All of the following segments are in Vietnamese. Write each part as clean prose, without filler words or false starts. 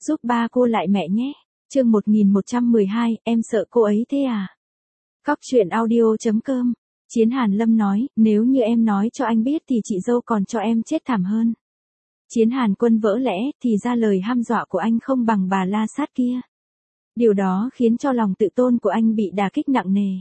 giúp ba cô lại mẹ nhé. Chương 1112, em sợ cô ấy thế à? Cóc truyện audio.com. Chiến Hàn Lâm nói, nếu như em nói cho anh biết thì chị dâu còn cho em chết thảm hơn. Chiến Hàn Quân vỡ lẽ, thì ra lời hăm dọa của anh không bằng bà la sát kia. Điều đó khiến cho lòng tự tôn của anh bị đả kích nặng nề.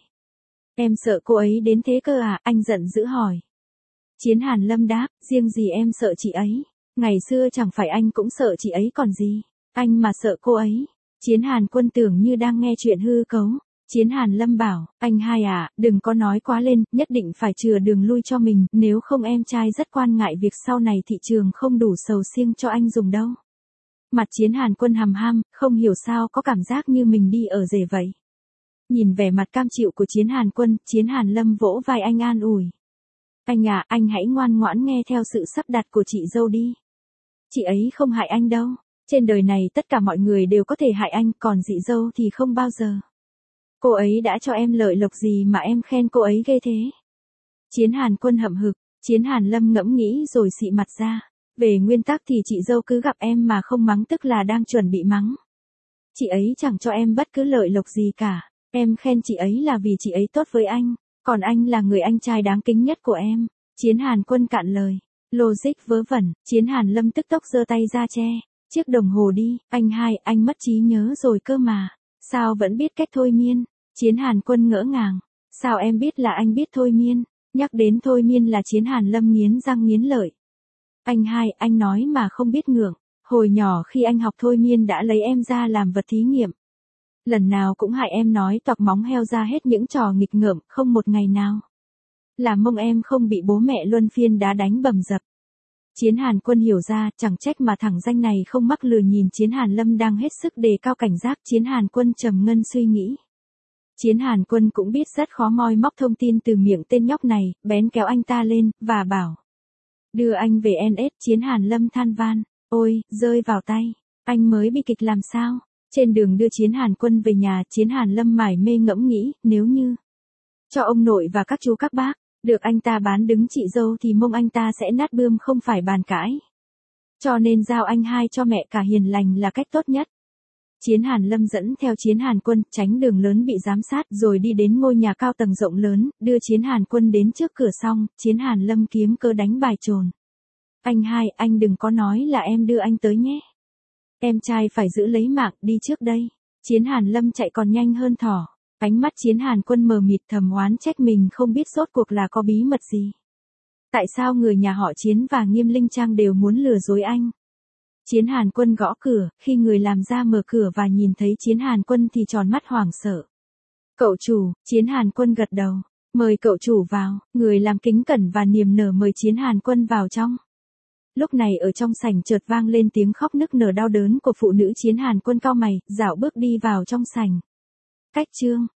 Em sợ cô ấy đến thế cơ à? Anh giận dữ hỏi. Chiến Hàn Lâm đáp, riêng gì em sợ chị ấy. Ngày xưa chẳng phải anh cũng sợ chị ấy còn gì. Anh mà sợ cô ấy. Chiến Hàn Quân tưởng như đang nghe chuyện hư cấu. Chiến Hàn Lâm bảo, anh hai à, đừng có nói quá lên, nhất định phải chừa đường lui cho mình, nếu không em trai rất quan ngại việc sau này thị trường không đủ sầu riêng cho anh dùng đâu. Mặt Chiến Hàn Quân hầm ham, không hiểu sao có cảm giác như mình đi ở rể vậy. Nhìn vẻ mặt cam chịu của Chiến Hàn Quân, Chiến Hàn Lâm vỗ vai anh an ủi. Anh à, anh hãy ngoan ngoãn nghe theo sự sắp đặt của chị dâu đi. Chị ấy không hại anh đâu. Trên đời này tất cả mọi người đều có thể hại anh, còn chị dâu thì không bao giờ. Cô ấy đã cho em lợi lộc gì mà em khen cô ấy ghê thế? Chiến Hàn Quân hậm hực, Chiến Hàn Lâm ngẫm nghĩ rồi xị mặt ra. Về nguyên tắc thì chị dâu cứ gặp em mà không mắng tức là đang chuẩn bị mắng. Chị ấy chẳng cho em bất cứ lợi lộc gì cả. Em khen chị ấy là vì chị ấy tốt với anh. Còn anh là người anh trai đáng kính nhất của em. Chiến Hàn Quân cạn lời. Logic vớ vẩn, Chiến Hàn Lâm tức tốc giơ tay ra che. Chiếc đồng hồ đi, anh hai, anh mất trí nhớ rồi cơ mà. Sao vẫn biết cách thôi miên? Chiến Hàn Quân ngỡ ngàng. Sao em biết là anh biết thôi miên? Nhắc đến thôi miên là Chiến Hàn Lâm nghiến răng nghiến lợi. Anh hai, anh nói mà không biết ngượng. Hồi nhỏ khi anh học thôi miên đã lấy em ra làm vật thí nghiệm. Lần nào cũng hại em nói toạc móng heo ra hết những trò nghịch ngợm, không một ngày nào. Làm mông em không bị bố mẹ luân phiên đá đánh bầm dập. Chiến Hàn Quân hiểu ra, chẳng trách mà thằng danh này không mắc lừa nhìn Chiến Hàn Lâm đang hết sức đề cao cảnh giác. Chiến Hàn Quân trầm ngâm suy nghĩ. Chiến Hàn Quân cũng biết rất khó moi móc thông tin từ miệng tên nhóc này, bén kéo anh ta lên, và bảo. Đưa anh về NS. Chiến Hàn Lâm than van. Ôi, rơi vào tay. Anh mới bi kịch làm sao? Trên đường đưa Chiến Hàn Quân về nhà, Chiến Hàn Lâm mải mê ngẫm nghĩ, nếu như cho ông nội và các chú các bác được anh ta bán đứng chị dâu thì mông anh ta sẽ nát bươm không phải bàn cãi. Cho nên giao anh hai cho mẹ cả hiền lành là cách tốt nhất. Chiến Hàn Lâm dẫn theo Chiến Hàn Quân, tránh đường lớn bị giám sát rồi đi đến ngôi nhà cao tầng rộng lớn, đưa Chiến Hàn Quân đến trước cửa xong, Chiến Hàn Lâm kiếm cớ đánh bài trồn. Anh hai, anh đừng có nói là em đưa anh tới nhé. Em trai phải giữ lấy mạng, đi trước đây. Chiến Hàn Lâm chạy còn nhanh hơn thỏ. Ánh mắt Chiến Hàn Quân mờ mịt thầm oán trách mình không biết rốt cuộc là có bí mật gì. Tại sao người nhà họ Chiến và Nghiêm Linh Trang đều muốn lừa dối anh? Chiến Hàn Quân gõ cửa, khi người làm ra mở cửa và nhìn thấy Chiến Hàn Quân thì tròn mắt hoảng sợ. Cậu chủ, Chiến Hàn Quân gật đầu. Mời cậu chủ vào, người làm kính cẩn và niềm nở mời Chiến Hàn Quân vào trong. Lúc này ở trong sảnh chợt vang lên tiếng khóc nức nở đau đớn của phụ nữ. Chiến Hàn Quân cau mày, dạo bước đi vào trong sảnh. Cách chương